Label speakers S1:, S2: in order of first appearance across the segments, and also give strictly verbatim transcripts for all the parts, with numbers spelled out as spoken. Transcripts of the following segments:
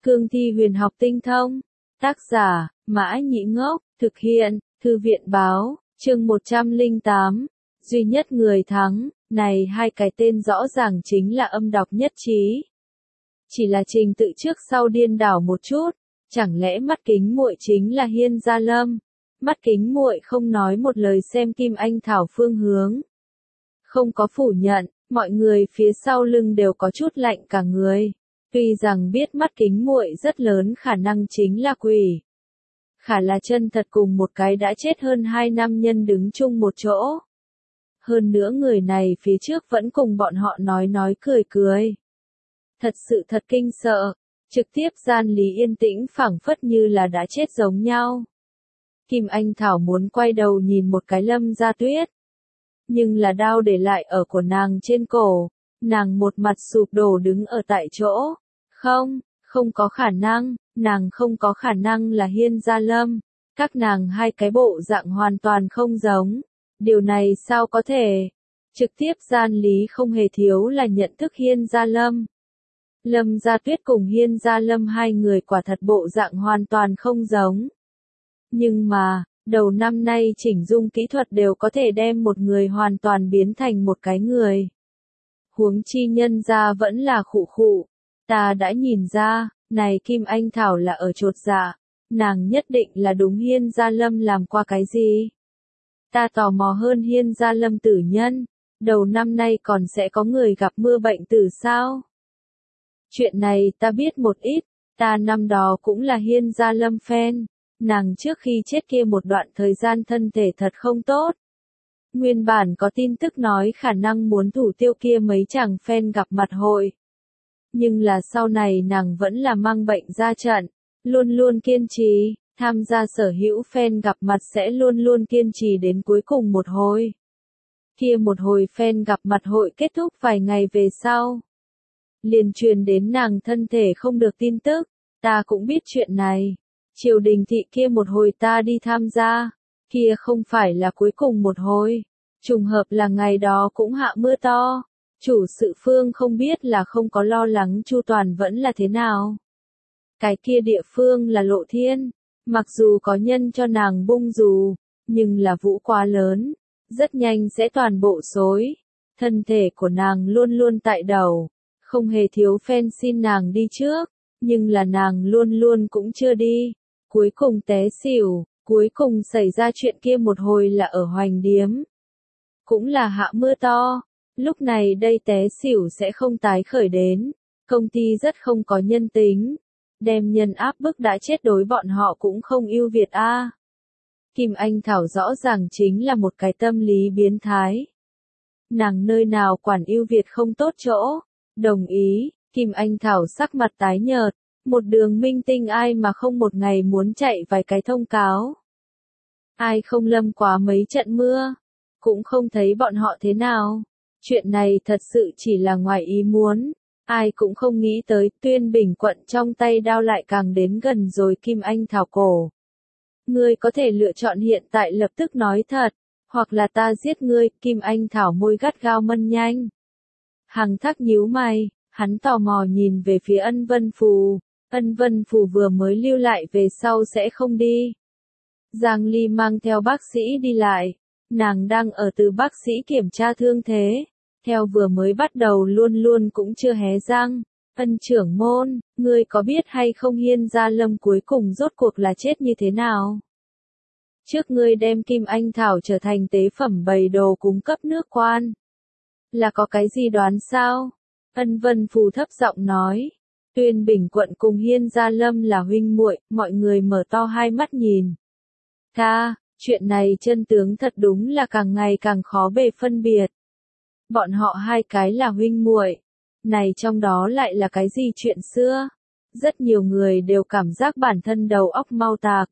S1: Cương thi huyền học tinh thông. Tác giả, Mã Nhĩ Ngốc, thực hiện, Thư viện báo, chương một trăm lẻ tám, duy nhất người thắng, này hai cái tên rõ ràng chính là âm đọc nhất trí. Chỉ là trình tự trước sau điên đảo một chút, chẳng lẽ mắt kính muội chính là Hiên Gia Lâm? Mắt kính muội không nói một lời xem Kim Anh Thảo phương hướng. Không có phủ nhận, mọi người phía sau lưng đều có chút lạnh cả người. Tuy rằng biết mắt kính muội rất lớn khả năng chính là quỷ. Khả là chân thật cùng một cái đã chết hơn hai năm nhân đứng chung một chỗ. Hơn nữa người này phía trước vẫn cùng bọn họ nói nói cười cười. Thật sự thật kinh sợ, trực tiếp gian lý yên tĩnh phảng phất như là đã chết giống nhau. Kim Anh Thảo muốn quay đầu nhìn một cái Lâm Gia Tuyết. Nhưng là đao để lại ở của nàng trên cổ, nàng một mặt sụp đổ đứng ở tại chỗ. Không, không có khả năng, nàng không có khả năng là Hiên Gia Lâm. Các nàng hai cái bộ dạng hoàn toàn không giống. Điều này sao có thể? Trực tiếp gian lý không hề thiếu là nhận thức Hiên Gia Lâm. Lâm Gia Tuyết cùng Hiên Gia Lâm hai người quả thật bộ dạng hoàn toàn không giống. Nhưng mà, đầu năm nay chỉnh dung kỹ thuật đều có thể đem một người hoàn toàn biến thành một cái người. Huống chi nhân gia vẫn là khụ khụ. Ta đã nhìn ra, này Kim Anh Thảo là ở chột dạ, nàng nhất định là đúng Hiên Gia Lâm làm qua cái gì. Ta tò mò hơn Hiên Gia Lâm tử nhân, đầu năm nay còn sẽ có người gặp mưa bệnh tử sao? Chuyện này ta biết một ít, ta năm đó cũng là Hiên Gia Lâm fan, nàng trước khi chết kia một đoạn thời gian thân thể thật không tốt. Nguyên bản có tin tức nói khả năng muốn thủ tiêu kia mấy chàng fan gặp mặt hội. Nhưng là sau này nàng vẫn là mang bệnh ra trận, luôn luôn kiên trì, tham gia sở hữu fan gặp mặt sẽ luôn luôn kiên trì đến cuối cùng một hồi. Kia một hồi fan gặp mặt hội kết thúc vài ngày về sau. Liền truyền đến nàng thân thể không được tin tức, ta cũng biết chuyện này. Triều đình thị kia một hồi ta đi tham gia, kia không phải là cuối cùng một hồi. Trùng hợp là ngày đó cũng hạ mưa to. Chủ sự phương không biết là không có lo lắng chu toàn vẫn là thế nào. Cái kia địa phương là Lộ Thiên, mặc dù có nhân cho nàng bung dù, nhưng là vũ quá lớn, rất nhanh sẽ toàn bộ xối. Thân thể của nàng luôn luôn tại đầu, không hề thiếu fan xin nàng đi trước, nhưng là nàng luôn luôn cũng chưa đi. Cuối cùng té xỉu, cuối cùng xảy ra chuyện kia một hồi là ở Hoành Điếm. Cũng là hạ mưa to. Lúc này đây té xỉu sẽ không tái khởi đến, công ty rất không có nhân tính, đem nhân áp bức đã chết đối bọn họ cũng không ưu việt a. À. Kim Anh Thảo rõ ràng chính là một cái tâm lý biến thái. Nàng nơi nào quản ưu việt không tốt chỗ, đồng ý, Kim Anh Thảo sắc mặt tái nhợt, một đường minh tinh ai mà không một ngày muốn chạy vài cái thông cáo. Ai không lâm quá mấy trận mưa, cũng không thấy bọn họ thế nào. Chuyện này thật sự chỉ là ngoài ý muốn, ai cũng không nghĩ tới Tuyên Bình quận trong tay đao lại càng đến gần rồi Kim Anh Thảo cổ. Ngươi có thể lựa chọn hiện tại lập tức nói thật, hoặc là ta giết ngươi, Kim Anh Thảo môi gắt gao mân nhanh. Hằng Thác nhíu mày, hắn tò mò nhìn về phía Ân Vân Phù, Ân Vân Phù vừa mới lưu lại về sau sẽ không đi. Giang Ly mang theo bác sĩ đi lại, nàng đang ở từ bác sĩ kiểm tra thương thế. Theo vừa mới bắt đầu luôn luôn cũng chưa hé răng. Ân trưởng môn, ngươi có biết hay không Hiên Gia Lâm cuối cùng rốt cuộc là chết như thế nào? Trước ngươi đem Kim Anh Thảo trở thành tế phẩm bày đồ cung cấp nước quan. Là có cái gì đoán sao? Ân Vân Phù thấp giọng nói. Tuyên Bình quận cùng Hiên Gia Lâm là huynh muội, mọi người mở to hai mắt nhìn. Tha, chuyện này chân tướng thật đúng là càng ngày càng khó bề phân biệt. Bọn họ hai cái là huynh muội, này trong đó lại là cái gì chuyện xưa? Rất nhiều người đều cảm giác bản thân đầu óc mau tạc.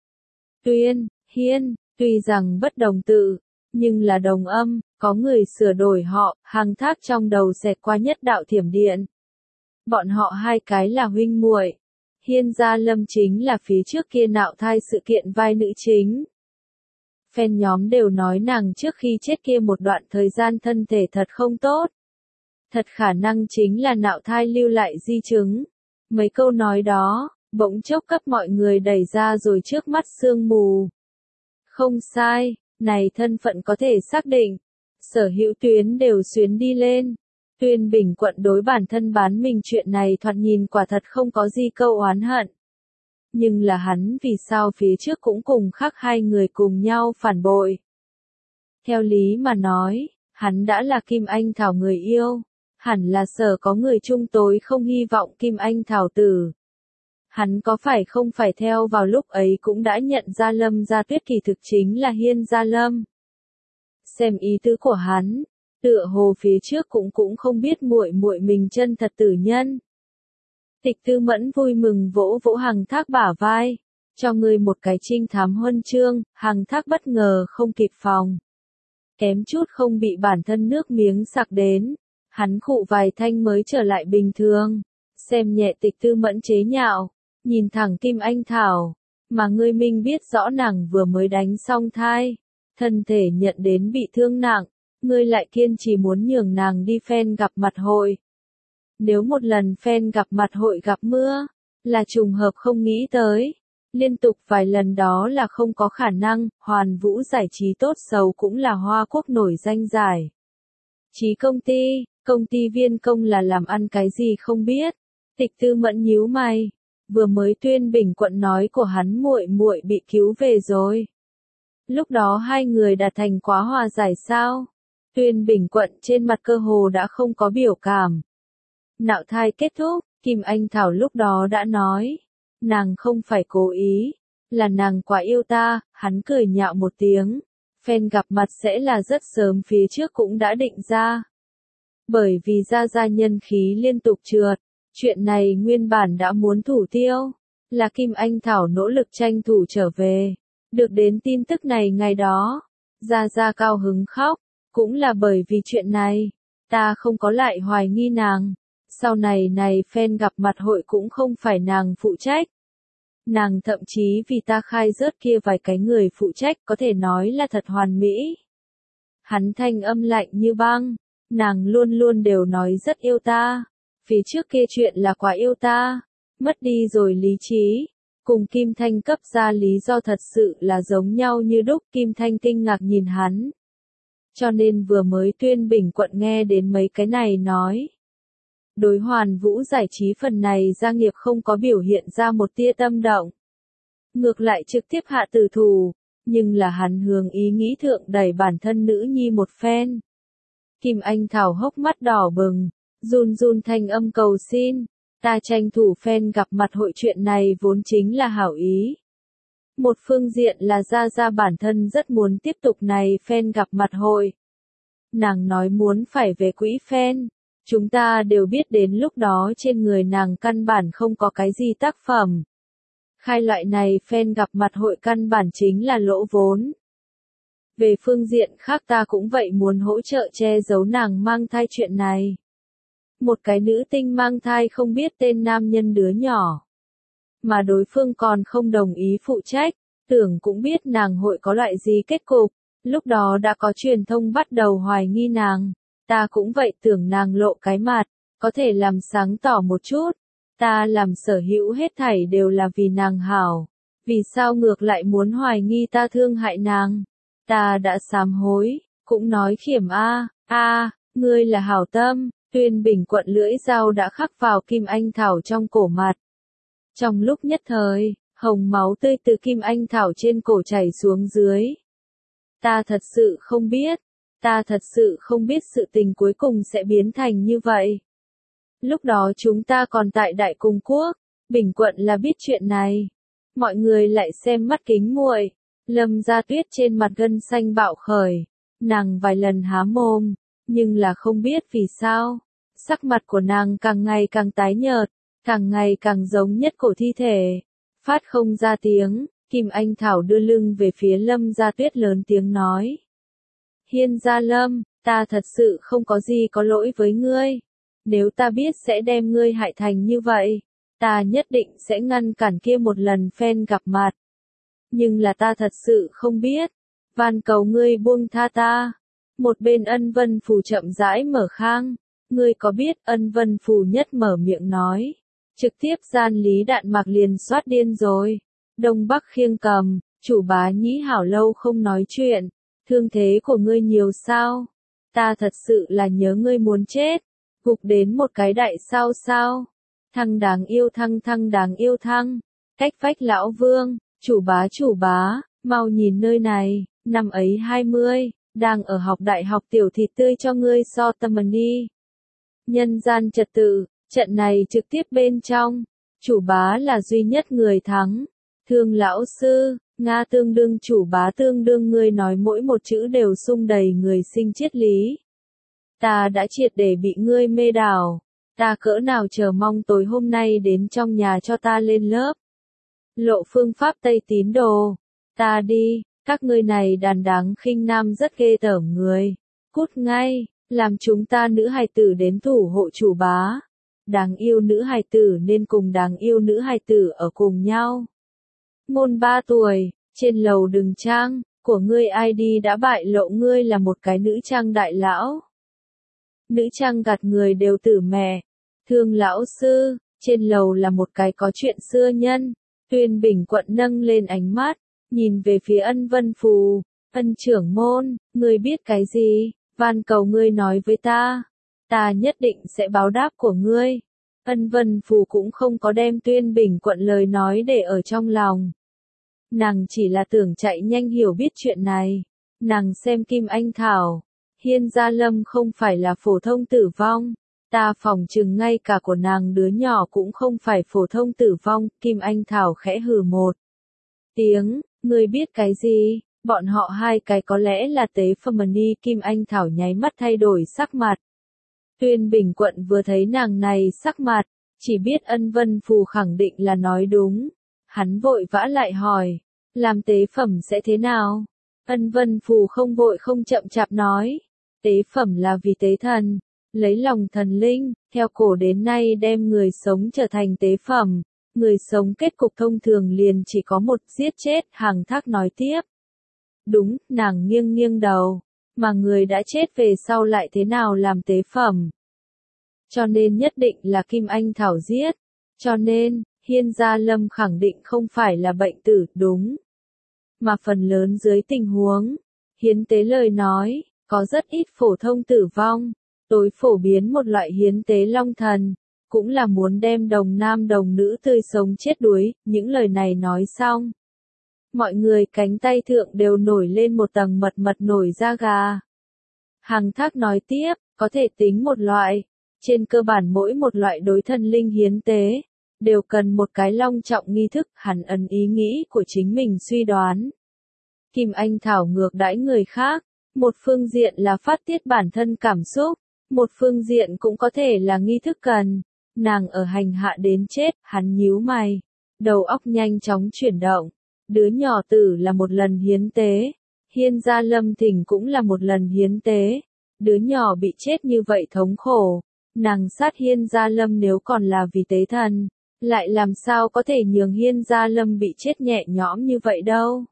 S1: Tuyên, Hiên, tuy rằng bất đồng tự, nhưng là đồng âm, có người sửa đổi họ, Hằng Thác trong đầu xẹt qua nhất đạo thiểm điện. Bọn họ hai cái là huynh muội. Hiên Gia Lâm chính là phía trước kia nạo thai sự kiện vai nữ chính. Fan nhóm đều nói nàng trước khi chết kia một đoạn thời gian thân thể thật không tốt. Thật khả năng chính là nạo thai lưu lại di chứng. Mấy câu nói đó, bỗng chốc cấp mọi người đẩy ra rồi trước mắt sương mù. Không sai, này thân phận có thể xác định. Sở Hữu Tuyến đều xuyến đi lên. Tuyên Bình Quận đối bản thân bán mình chuyện này thoạt nhìn quả thật không có gì câu oán hận. Nhưng là hắn vì sao phía trước cũng cùng khác hai người cùng nhau phản bội. Theo lý mà nói, hắn đã là Kim Anh Thảo người yêu. Hẳn là sở có người chung tối không hy vọng Kim Anh Thảo tử. Hắn có phải không phải theo vào lúc ấy cũng đã nhận ra Lâm Gia Tuyết kỳ thực chính là Hiên Gia Lâm. Xem ý tứ của hắn, tựa hồ phía trước cũng cũng không biết muội muội mình chân thật tử nhân. Tịch Tư Mẫn vui mừng vỗ vỗ Hằng Thác bả vai, cho ngươi một cái trinh thám huân chương. Hằng Thác bất ngờ không kịp phòng, kém chút không bị bản thân nước miếng sặc đến. Hắn khụ vài thanh mới trở lại bình thường, xem nhẹ Tịch Tư Mẫn chế nhạo, nhìn thẳng Kim Anh Thảo, mà ngươi minh biết rõ nàng vừa mới đánh xong thai, thân thể nhận đến bị thương nặng, ngươi lại kiên trì muốn nhường nàng đi fan gặp mặt hội. Nếu một lần fan gặp mặt hội gặp mưa, là trùng hợp không nghĩ tới, liên tục vài lần đó là không có khả năng. Hoàn Vũ giải trí tốt xấu cũng là Hoa Quốc nổi danh giải trí công ty, công ty Viên Công là làm ăn cái gì không biết. Tịch Tư Mẫn nhíu mày, vừa mới Tuyên Bình Quận nói của hắn muội muội bị cứu về rồi. Lúc đó hai người đạt thành quá hòa giải sao? Tuyên Bình Quận trên mặt cơ hồ đã không có biểu cảm. Nạo thai kết thúc, Kim Anh Thảo lúc đó đã nói, nàng không phải cố ý, là nàng quá yêu ta. Hắn cười nhạo một tiếng, fan gặp mặt sẽ là rất sớm phía trước cũng đã định ra. Bởi vì Gia Gia nhân khí liên tục trượt, chuyện này nguyên bản đã muốn thủ tiêu, là Kim Anh Thảo nỗ lực tranh thủ trở về. Được đến tin tức này ngày đó, Gia Gia cao hứng khóc, cũng là bởi vì chuyện này, ta không có lại hoài nghi nàng. Sau này này fan gặp mặt hội cũng không phải nàng phụ trách. Nàng thậm chí vì ta khai rớt kia vài cái người phụ trách có thể nói là thật hoàn mỹ. Hắn thanh âm lạnh như băng, nàng luôn luôn đều nói rất yêu ta. Phía trước kia chuyện là quá yêu ta, mất đi rồi lý trí. Cùng Kim Thanh cấp ra lý do thật sự là giống nhau như đúc. Kim Thanh kinh ngạc nhìn hắn. Cho nên vừa mới Tuyên Bình Quận nghe đến mấy cái này nói. Đối Hoàn Vũ giải trí phần này gia nghiệp không có biểu hiện ra một tia tâm động. Ngược lại trực tiếp hạ tử thủ, nhưng là hắn hướng ý nghĩ thượng đẩy bản thân nữ nhi một phen. Kim Anh Thảo hốc mắt đỏ bừng, run run thanh âm cầu xin, ta tranh thủ fan gặp mặt hội chuyện này vốn chính là hảo ý. Một phương diện là Gia Gia bản thân rất muốn tiếp tục này fan gặp mặt hội. Nàng nói muốn phải về quỹ fan. Chúng ta đều biết đến lúc đó trên người nàng căn bản không có cái gì tác phẩm. Khai loại này fan gặp mặt hội căn bản chính là lỗ vốn. Về phương diện khác ta cũng vậy muốn hỗ trợ che giấu nàng mang thai chuyện này. Một cái nữ tinh mang thai không biết tên nam nhân đứa nhỏ. Mà đối phương còn không đồng ý phụ trách, tưởng cũng biết nàng hội có loại gì kết cục. Lúc đó đã có truyền thông bắt đầu hoài nghi nàng. Ta cũng vậy tưởng nàng lộ cái mặt, có thể làm sáng tỏ một chút. Ta làm Sở Hữu hết thảy đều là vì nàng hảo. Vì sao ngược lại muốn hoài nghi ta thương hại nàng? Ta đã sám hối, cũng nói khiểm a, a, ngươi là hảo tâm. Tuyên Bình Quận lưỡi dao đã khắc vào Kim Anh Thảo trong cổ mặt. Trong lúc nhất thời, hồng máu tươi từ Kim Anh Thảo trên cổ chảy xuống dưới. Ta thật sự không biết. Ta thật sự không biết sự tình cuối cùng sẽ biến thành như vậy. Lúc đó chúng ta còn tại Đại Cung Quốc, Bình Quận là biết chuyện này. Mọi người lại xem mắt kính muội. Lâm Gia Tuyết trên mặt gân xanh bạo khởi. Nàng vài lần há mồm, nhưng là không biết vì sao. Sắc mặt của nàng càng ngày càng tái nhợt, càng ngày càng giống nhất cổ thi thể. Phát không ra tiếng, Kim Anh Thảo đưa lưng về phía Lâm Gia Tuyết lớn tiếng nói. Hiên Gia Lâm, ta thật sự không có gì có lỗi với ngươi. Nếu ta biết sẽ đem ngươi hại thành như vậy, ta nhất định sẽ ngăn cản kia một lần fan gặp mặt. Nhưng là ta thật sự không biết. Van cầu ngươi buông tha ta. Một bên Ân Vân Phù chậm rãi mở khang. Ngươi có biết? Ân Vân Phù nhất mở miệng nói. trực tiếp gian Lý Đạn Mạc liền soát điên rồi. Đông Bắc khiêng cầm, chủ bá nhĩ hảo lâu không nói chuyện, thương thế của ngươi nhiều sao? Ta thật sự là nhớ ngươi muốn chết, gục đến một cái đại sao sao? Thăng đáng yêu thăng thăng đáng yêu thăng, cách vách lão vương, chủ bá chủ bá, mau nhìn nơi này, năm ấy hai mươi, đang ở học đại học tiểu thịt tươi cho ngươi so tâm đi. Nhân gian trật tự, trận này trực tiếp bên trong, chủ bá là duy nhất người thắng. Thương lão sư, Nga tương đương chủ bá tương đương ngươi nói mỗi một chữ đều sung đầy người sinh triết lý. Ta đã triệt để bị ngươi mê đảo, ta cỡ nào chờ mong tối hôm nay đến trong nhà cho ta lên lớp. Lộ phương pháp Tây tín đồ, ta đi, các ngươi này đàn đáng khinh nam rất ghê tởm người, cút ngay, làm chúng ta nữ hài tử đến thủ hộ chủ bá. Đáng yêu nữ hài tử nên cùng đáng yêu nữ hài tử ở cùng nhau. Ngôn ba tuổi, trên lầu đừng trang, của ngươi i đê đã bại lộ ngươi là một cái nữ trang đại lão. Nữ trang gạt người đều tử mẹ. Thương lão sư, trên lầu là một cái có chuyện xưa nhân. Tuyên Bình quận nâng lên ánh mắt, nhìn về phía Ân Vân Phù. Ân trưởng môn, ngươi biết cái gì? Van cầu ngươi nói với ta. Ta nhất định sẽ báo đáp của ngươi. Ân Vân Phù cũng không có đem Tuyên Bình quận lời nói để ở trong lòng. Nàng chỉ là tưởng chạy nhanh hiểu biết chuyện này. Nàng xem Kim Anh Thảo. Hiên Gia Lâm không phải là phổ thông tử vong. Ta phòng chừng ngay cả của nàng đứa nhỏ cũng không phải phổ thông tử vong. Kim Anh Thảo khẽ hừ một tiếng. Ngươi biết cái gì? Bọn họ hai cái có lẽ là tế phẩm ni. Kim Anh Thảo nháy mắt thay đổi sắc mặt. Tuyên Bình quận vừa thấy nàng này sắc mặt, chỉ biết Ân Vân Phù khẳng định là nói đúng. Hắn vội vã lại hỏi, làm tế phẩm sẽ thế nào? Ân Vân Phù không vội không chậm chạp nói, tế phẩm là vì tế thần, lấy lòng thần linh, theo cổ đến nay đem người sống trở thành tế phẩm, người sống kết cục thông thường liền chỉ có một giết chết. Hàng Thác nói tiếp. Đúng, nàng nghiêng nghiêng đầu. Mà người đã chết về sau lại thế nào làm tế phẩm? Cho nên nhất định là Kim Anh Thảo giết. Cho nên, Hiên Gia Lâm khẳng định không phải là bệnh tử, đúng. Mà phần lớn dưới tình huống, hiến tế lời nói, có rất ít phổ thông tử vong. Tối phổ biến một loại hiến tế long thần, cũng là muốn đem đồng nam đồng nữ tươi sống chết đuối. Những lời này nói xong. Mọi người cánh tay thượng đều nổi lên một tầng mật mật nổi da gà. Hàng Thác nói tiếp, có thể tính một loại. Trên cơ bản mỗi một loại đối thần linh hiến tế, đều cần một cái long trọng nghi thức. Hắn ấn ý nghĩ của chính mình suy đoán. Kim Anh Thảo ngược đãi người khác, một phương diện là phát tiết bản thân cảm xúc, một phương diện cũng có thể là nghi thức cần. Nàng ở hành hạ đến chết, hắn nhíu mày, đầu óc nhanh chóng chuyển động. Đứa nhỏ tử là một lần hiến tế, Hiên Gia Lâm Thỉnh cũng là một lần hiến tế. Đứa nhỏ bị chết như vậy thống khổ, nàng sát Hiên Gia Lâm nếu còn là vì tế thần, lại làm sao có thể nhường Hiên Gia Lâm bị chết nhẹ nhõm như vậy đâu.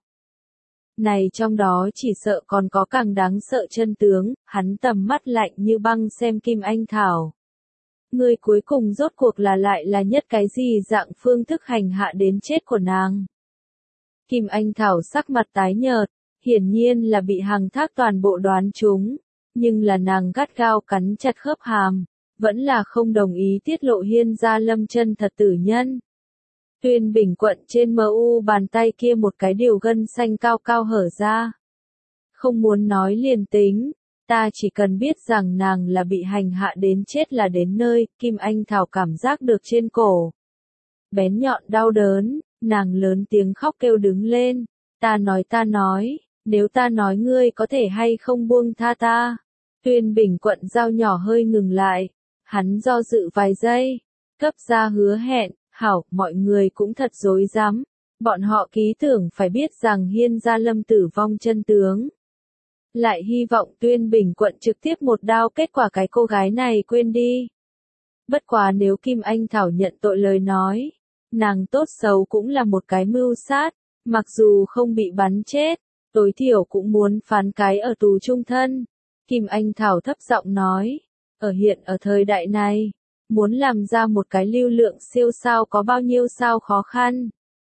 S1: Này trong đó chỉ sợ còn có càng đáng sợ chân tướng. Hắn tầm mắt lạnh như băng xem Kim Anh Thảo. Người cuối cùng rốt cuộc là lại là nhất cái gì dạng phương thức hành hạ đến chết của nàng. Kim Anh Thảo sắc mặt tái nhợt, hiển nhiên là bị Hàng Thác toàn bộ đoán trúng, nhưng là nàng gắt gao cắn chặt khớp hàm, vẫn là không đồng ý tiết lộ Hiên Gia Lâm chân thật tử nhân. Tuyên Bình quận trên mờ u bàn tay kia một cái điều gân xanh cao cao hở ra. Không muốn nói liền tính, ta chỉ cần biết rằng nàng là bị hành hạ đến chết là đến nơi. Kim Anh Thảo cảm giác được trên cổ bén nhọn đau đớn. Nàng lớn tiếng khóc kêu đứng lên. Ta nói ta nói, nếu ta nói ngươi có thể hay không buông tha ta. Tuyên Bình quận dao nhỏ hơi ngừng lại. Hắn do dự vài giây. Cấp ra hứa hẹn, hảo, mọi người cũng thật dối rắm. Bọn họ ký tưởng phải biết rằng Hiên Gia Lâm tử vong chân tướng. Lại hy vọng Tuyên Bình quận trực tiếp một đao kết quả cái cô gái này quên đi. Bất quá nếu Kim Anh Thảo nhận tội lời nói, nàng tốt xấu cũng là một cái mưu sát, mặc dù không bị bắn chết, tối thiểu cũng muốn phán cái ở tù trung thân. Kim Anh Thảo thấp giọng nói, ở hiện ở thời đại này, Muốn làm ra một cái lưu lượng siêu sao có bao nhiêu sao khó khăn.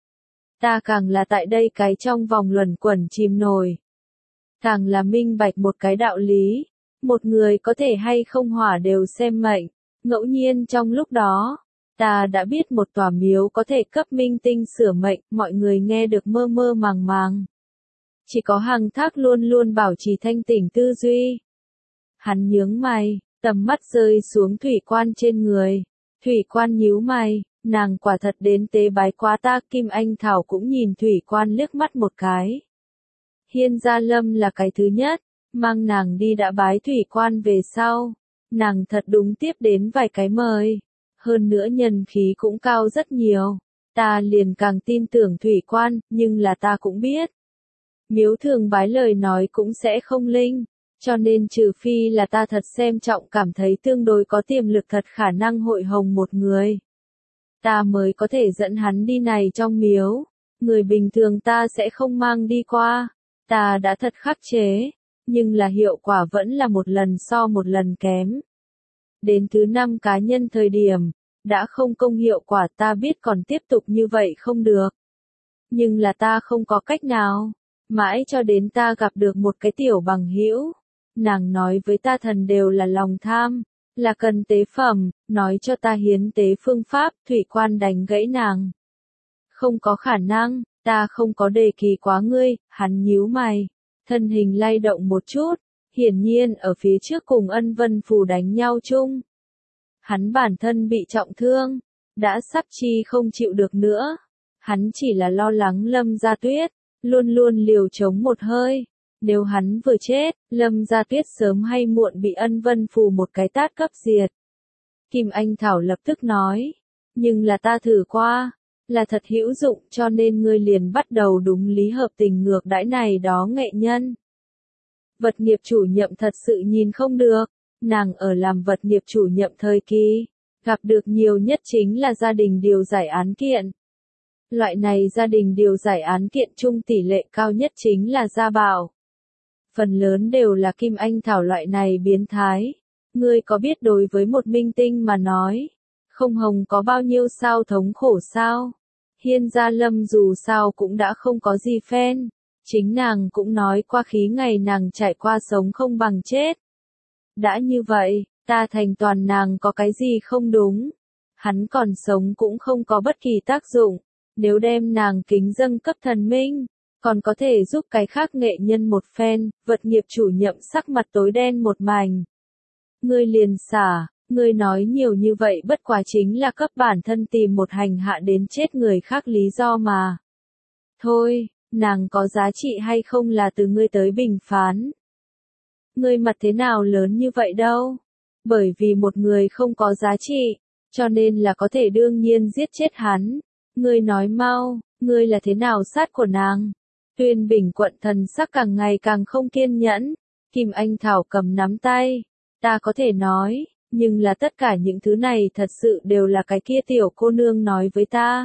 S1: Ta càng là tại đây cái trong vòng luẩn quẩn chìm nổi. Càng là minh bạch một cái đạo lý. Một người có thể hay không hỏa đều xem mệnh. Ngẫu nhiên trong lúc đó, ta đã biết một tòa miếu có thể cấp minh tinh sửa mệnh, mọi người nghe được mơ mơ màng màng. Chỉ có Hằng Thác luôn luôn bảo trì thanh tỉnh tư duy. Hắn nhướng mày, tầm mắt rơi xuống thủy quan trên người. Thủy quan nhíu mày, nàng quả thật đến tế bái quá ta. Kim Anh Thảo cũng nhìn thủy quan liếc mắt một cái. Hiên Gia Lâm là cái thứ nhất, mang nàng đi đã bái thủy quan về sau. Nàng thật đúng tiếp đến vài cái mời. Hơn nữa nhân khí cũng cao rất nhiều. Ta liền càng tin tưởng thủy quan, nhưng là ta cũng biết. Miếu thường bái lời nói cũng sẽ không linh. Cho nên trừ phi là ta thật xem trọng cảm thấy tương đối có tiềm lực thật khả năng hội hồng một người. Ta mới có thể dẫn hắn đi này trong miếu. Người bình thường ta sẽ không mang đi qua. Ta đã thật khắc chế. Nhưng là hiệu quả vẫn là một lần so một lần kém. Đến thứ năm cá nhân thời điểm, đã không công hiệu quả ta biết còn tiếp tục như vậy không được. Nhưng là ta không có cách nào. Mãi cho đến ta gặp được một cái tiểu bằng hữu. Nàng nói với ta thần đều là lòng tham, là cần tế phẩm, nói cho ta hiến tế phương pháp, thủy quan đánh gãy nàng. Không có khả năng, ta không có đề kỳ quá ngươi, hắn nhíu mày, thân hình lay động một chút, hiển nhiên ở phía trước cùng Ân Vân Phù đánh nhau chung. Hắn bản thân bị trọng thương, đã sắp chi không chịu được nữa, hắn chỉ là lo lắng Lâm Gia Tuyết, luôn luôn liều chống một hơi. Nếu hắn vừa chết, Lâm Gia Tuyết sớm hay muộn bị Ân Vân Phù một cái tát cấp diệt. Kim Anh Thảo lập tức nói, nhưng là ta thử qua, là thật hữu dụng cho nên ngươi liền bắt đầu đúng lý hợp tình ngược đãi này đó nghệ nhân. Vật nghiệp chủ nhiệm thật sự nhìn không được, nàng ở làm vật nghiệp chủ nhiệm thời kỳ, gặp được nhiều nhất chính là gia đình điều giải án kiện. Loại này gia đình điều giải án kiện chung tỷ lệ cao nhất chính là gia bảo. Phần lớn đều là Kim Anh Thảo loại này biến thái. Ngươi có biết đối với một minh tinh mà nói, không hồng có bao nhiêu sao thống khổ sao? Hiên Gia Lâm dù sao cũng đã không có gì fan. Chính nàng cũng nói qua khí ngày nàng trải qua sống không bằng chết. Đã như vậy, ta thành toàn nàng có cái gì không đúng. Hắn còn sống cũng không có bất kỳ tác dụng. Nếu đem nàng kính dâng cấp thần minh, còn có thể giúp cái khác nghệ nhân một phen, vật nghiệp chủ nhiệm sắc mặt tối đen một mảnh. Ngươi liền xả, ngươi nói nhiều như vậy bất quá chính là cấp bản thân tìm một hành hạ đến chết người khác lý do mà. Thôi, nàng có giá trị hay không là từ ngươi tới bình phán. Ngươi mặt thế nào lớn như vậy đâu? Bởi vì một người không có giá trị, cho nên là có thể đương nhiên giết chết hắn. Ngươi nói mau, ngươi là thế nào sát của nàng? Tuyên Bình Quận thần sắc càng ngày càng không kiên nhẫn. Kim Anh Thảo cầm nắm tay. Ta có thể nói, nhưng là tất cả những thứ này thật sự đều là cái kia tiểu cô nương nói với ta.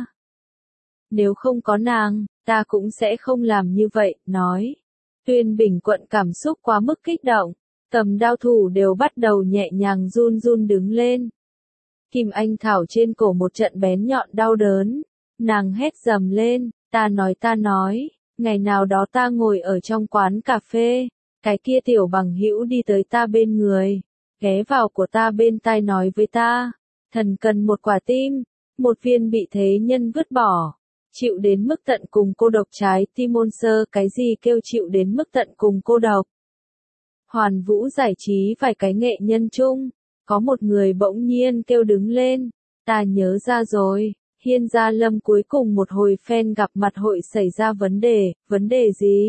S1: Nếu không có nàng, ta cũng sẽ không làm như vậy, nói. Tuyên Bình Quận cảm xúc quá mức kích động. Cầm đao thủ đều bắt đầu nhẹ nhàng run run đứng lên. Kim Anh Thảo trên cổ một trận bén nhọn đau đớn. Nàng hét dầm lên, ta nói ta nói, ngày nào đó ta ngồi ở trong quán cà phê, cái kia tiểu bằng hữu đi tới ta bên người, ghé vào của ta bên tai nói với ta, thần cần một quả tim, một viên bị thế nhân vứt bỏ, chịu đến mức tận cùng cô độc trái tim môn sơ cái gì kêu chịu đến mức tận cùng cô độc. Hoàn Vũ giải trí vài cái nghệ nhân chung, có một người bỗng nhiên kêu đứng lên, ta nhớ ra rồi. Hiên Gia Lâm cuối cùng một hồi fan gặp mặt hội xảy ra vấn đề, vấn đề gì?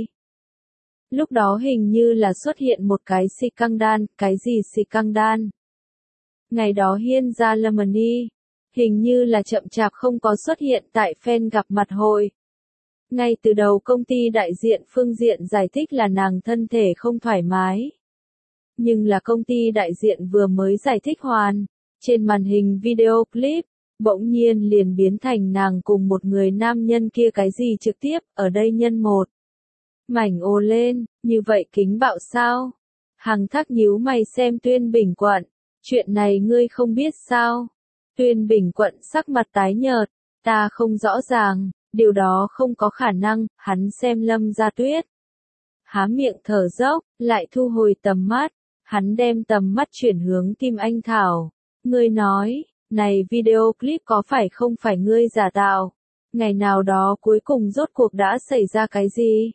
S1: Lúc đó hình như là xuất hiện một cái xì căng đan, cái gì xì căng đan? Ngày đó Hiên Gia Lâm đi, hình như là chậm chạp không có xuất hiện tại fan gặp mặt hội. Ngay từ đầu công ty đại diện phương diện giải thích là nàng thân thể không thoải mái. Nhưng là công ty đại diện vừa mới giải thích hoàn, trên màn hình video clip, bỗng nhiên liền biến thành nàng cùng một người nam nhân kia cái gì trực tiếp, ở đây nhân một. Mảnh ồ lên, như vậy kính bạo sao? Hằng Thác nhíu mày xem Tuyên Bình Quận, chuyện này ngươi không biết sao? Tuyên Bình Quận sắc mặt tái nhợt, ta không rõ ràng, điều đó không có khả năng, hắn xem Lâm Gia Tuyết. Há miệng thở dốc, lại thu hồi tầm mắt, hắn đem tầm mắt chuyển hướng Kim Anh Thảo. Ngươi nói, này video clip có phải không phải ngươi giả tạo? Ngày nào đó cuối cùng rốt cuộc đã xảy ra cái gì?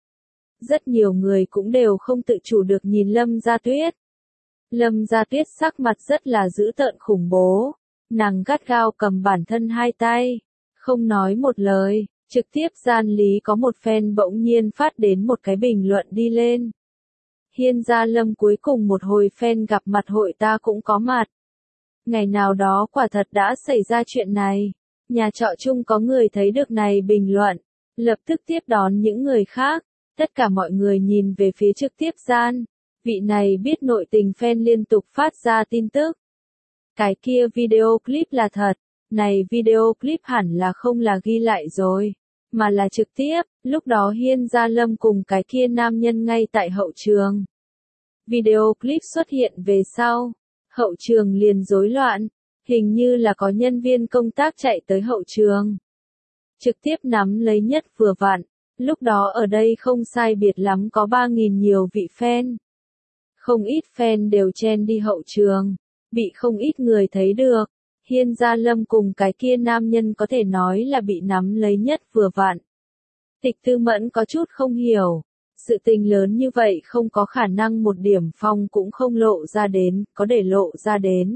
S1: Rất nhiều người cũng đều không tự chủ được nhìn Lâm Gia Tuyết. Lâm Gia Tuyết sắc mặt rất là dữ tợn khủng bố. Nàng gắt gao cầm bản thân hai tay, không nói một lời, trực tiếp gian lý có một fan bỗng nhiên phát đến một cái bình luận đi lên. Hiên Gia Lâm cuối cùng một hồi fan gặp mặt hội ta cũng có mặt. Ngày nào đó quả thật đã xảy ra chuyện này. Nhà trọ chung có người thấy được này bình luận, lập tức tiếp đón những người khác. Tất cả mọi người nhìn về phía trực tiếp gian. Vị này biết nội tình fan liên tục phát ra tin tức. Cái kia video clip là thật, này video clip hẳn là không là ghi lại rồi, mà là trực tiếp, lúc đó Hiên Gia Lâm cùng cái kia nam nhân ngay tại hậu trường. Video clip xuất hiện về sau, hậu trường liền rối loạn, hình như là có nhân viên công tác chạy tới hậu trường. Trực tiếp nắm lấy nhất vừa vặn, lúc đó ở đây không sai biệt lắm có ba nghìn nhiều vị fan. Không ít fan đều chen đi hậu trường. Bị không ít người thấy được, Hiên Gia Lâm cùng cái kia nam nhân có thể nói là bị nắm lấy nhất vừa vặn. Tịch Tư Mẫn có chút không hiểu, sự tình lớn như vậy không có khả năng một điểm phong cũng không lộ ra đến, có để lộ ra đến.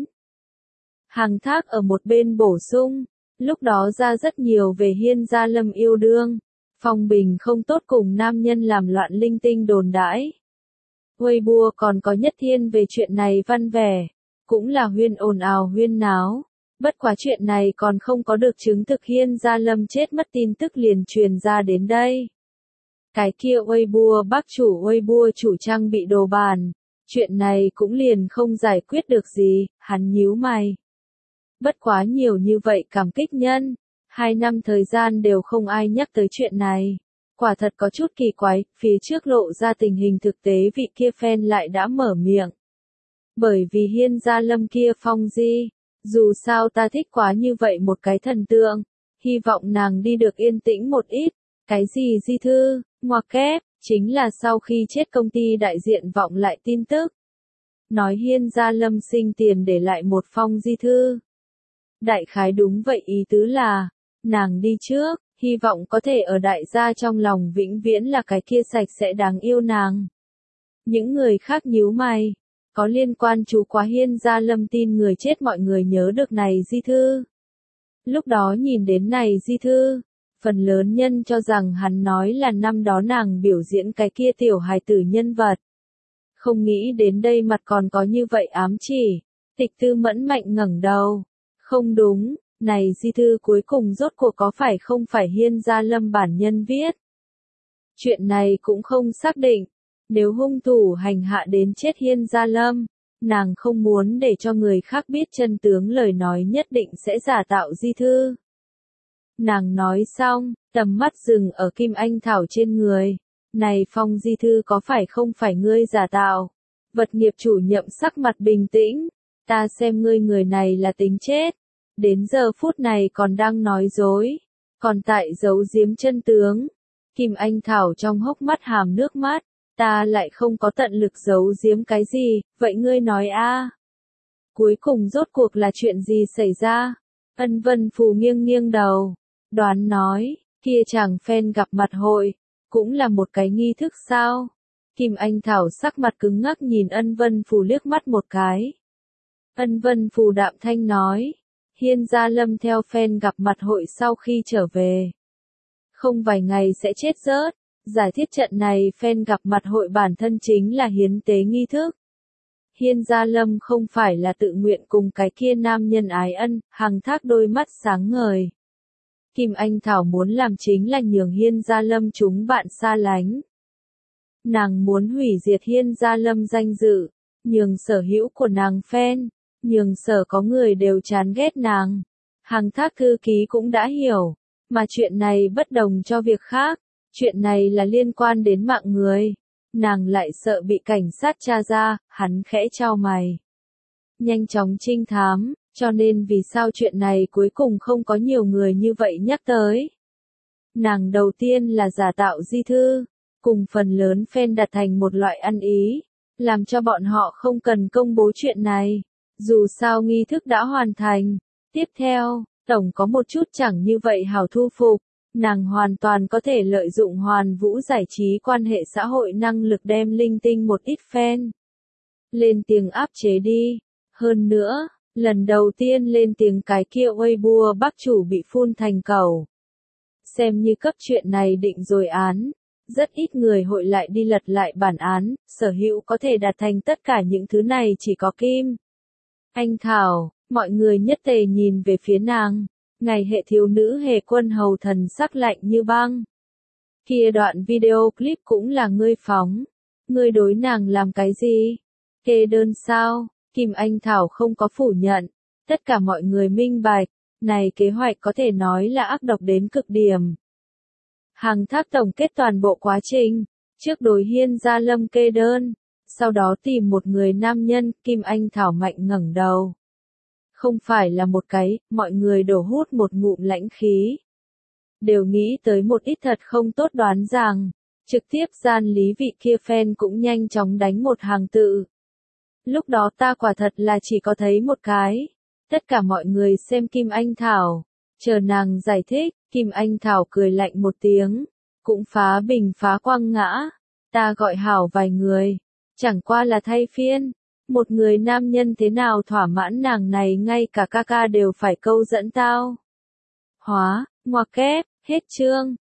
S1: Hàng Thác ở một bên bổ sung, lúc đó ra rất nhiều về Hiên Gia Lâm yêu đương, Phong Bình không tốt cùng nam nhân làm loạn linh tinh đồn đãi. Weibo còn có nhất thiên về chuyện này văn vẻ. Cũng là huyên ồn ào huyên náo. Bất quá chuyện này còn không có được chứng thực Hiên Gia Lâm chết mất tin tức liền truyền ra đến đây. Cái kia Weibo bác chủ Weibo chủ trang bị đồ bàn. Chuyện này cũng liền không giải quyết được gì, hắn nhíu mày. Bất quá nhiều như vậy cảm kích nhân. Hai năm thời gian đều không ai nhắc tới chuyện này. Quả thật có chút kỳ quái, phía trước lộ ra tình hình thực tế vị kia fan lại đã mở miệng. Bởi vì Hiên Gia Lâm kia phong di, dù sao ta thích quá như vậy một cái thần tượng, hy vọng nàng đi được yên tĩnh một ít, cái gì di thư, ngoặc kép, chính là sau khi chết công ty đại diện vọng lại tin tức. Nói Hiên Gia Lâm sinh tiền để lại một phong di thư. Đại khái đúng vậy ý tứ là, nàng đi trước, hy vọng có thể ở đại gia trong lòng vĩnh viễn là cái kia sạch sẽ đáng yêu nàng. Những người khác nhíu mày. Có liên quan chú quá Hiên Gia Lâm tin người chết mọi người nhớ được này di thư. Lúc đó nhìn đến này di thư, phần lớn nhân cho rằng hắn nói là năm đó nàng biểu diễn cái kia tiểu hài tử nhân vật. Không nghĩ đến đây mặt còn có như vậy ám chỉ. Tịch Tư Mẫn mạnh ngẩng đầu. Không đúng, này di thư cuối cùng rốt cuộc có phải không phải Hiên Gia Lâm bản nhân viết. Chuyện này cũng không xác định. Nếu hung thủ hành hạ đến chết Hiên Gia Lâm, nàng không muốn để cho người khác biết chân tướng lời nói nhất định sẽ giả tạo di thư. Nàng nói xong, tầm mắt dừng ở Kim Anh Thảo trên người. Này phong di thư có phải không phải ngươi giả tạo? Vật nghiệp chủ nhậm sắc mặt bình tĩnh. Ta xem ngươi người này là tính chết. Đến giờ phút này còn đang nói dối. Còn tại giấu giếm chân tướng. Kim Anh Thảo trong hốc mắt hàm nước mắt. Ta lại không có tận lực giấu giếm cái gì, vậy ngươi nói a? Cuối cùng rốt cuộc là chuyện gì xảy ra? Ân Vân Phù nghiêng nghiêng đầu, đoán nói, kia chàng fan gặp mặt hội, cũng là một cái nghi thức sao? Kim Anh Thảo sắc mặt cứng ngắc nhìn Ân Vân Phù liếc mắt một cái. Ân Vân Phù đạm thanh nói, Hiên Gia Lâm theo fan gặp mặt hội sau khi trở về. Không vài ngày sẽ chết rớt. Giải thích trận này fan gặp mặt hội bản thân chính là hiến tế nghi thức. Hiên Gia Lâm không phải là tự nguyện cùng cái kia nam nhân ái ân, Hàng Thác đôi mắt sáng ngời. Kim Anh Thảo muốn làm chính là nhường Hiên Gia Lâm chúng bạn xa lánh. Nàng muốn hủy diệt Hiên Gia Lâm danh dự, nhường sở hữu của nàng fan, nhường sở có người đều chán ghét nàng. Hàng Thác thư ký cũng đã hiểu, mà chuyện này bất đồng cho việc khác. Chuyện này là liên quan đến mạng người. Nàng lại sợ bị cảnh sát tra ra, hắn khẽ chau mày. Nhanh chóng trinh thám, Cho nên vì sao chuyện này cuối cùng không có nhiều người như vậy nhắc tới. Nàng đầu tiên là giả tạo di thư, cùng phần lớn fan đặt thành một loại ăn ý, làm cho bọn họ không cần công bố chuyện này. Dù sao nghi thức đã hoàn thành. Tiếp theo, tổng có một chút chẳng như vậy hảo thu phục, nàng hoàn toàn có thể lợi dụng Hoàn Vũ giải trí quan hệ xã hội năng lực đem linh tinh một ít fan lên tiếng áp chế đi. Hơn nữa, lần đầu tiên lên tiếng cái kia Weibo bác chủ bị phun thành cẩu. Xem như cấp chuyện này định rồi án, rất ít người hội lại đi lật lại bản án, sở hữu có thể đạt thành tất cả những thứ này chỉ có Kim Anh Thảo. Mọi người nhất tề nhìn về phía nàng, ngày hệ thiếu nữ hề quân hầu thần sắc lạnh như băng. Kia đoạn video clip cũng là ngươi phóng, ngươi đối nàng làm cái gì? Kê đơn sao? Kim Anh Thảo không có phủ nhận, tất cả mọi người minh bạch, này kế hoạch có thể nói là ác độc đến cực điểm. Hằng Thác tổng kết toàn bộ quá trình, trước đối Hiên Gia Lâm kê đơn, sau đó tìm một người nam nhân, Kim Anh Thảo mạnh ngẩng đầu. Không phải là một cái, mọi người đổ hút một ngụm lãnh khí. Đều nghĩ tới một ít thật không tốt đoán rằng, trực tiếp gian lý vị kia fan cũng nhanh chóng đánh một hàng tự. Lúc đó ta quả thật là chỉ có thấy một cái. Tất cả mọi người xem Kim Anh Thảo, chờ nàng giải thích, Kim Anh Thảo cười lạnh một tiếng, cũng phá bình phá quăng ngã. Ta gọi hảo vài người, chẳng qua là thay phiên. Một người nam nhân thế nào thỏa mãn nàng này ngay cả ca ca đều phải câu dẫn tao. Hóa, ngoặc kép, hết chương.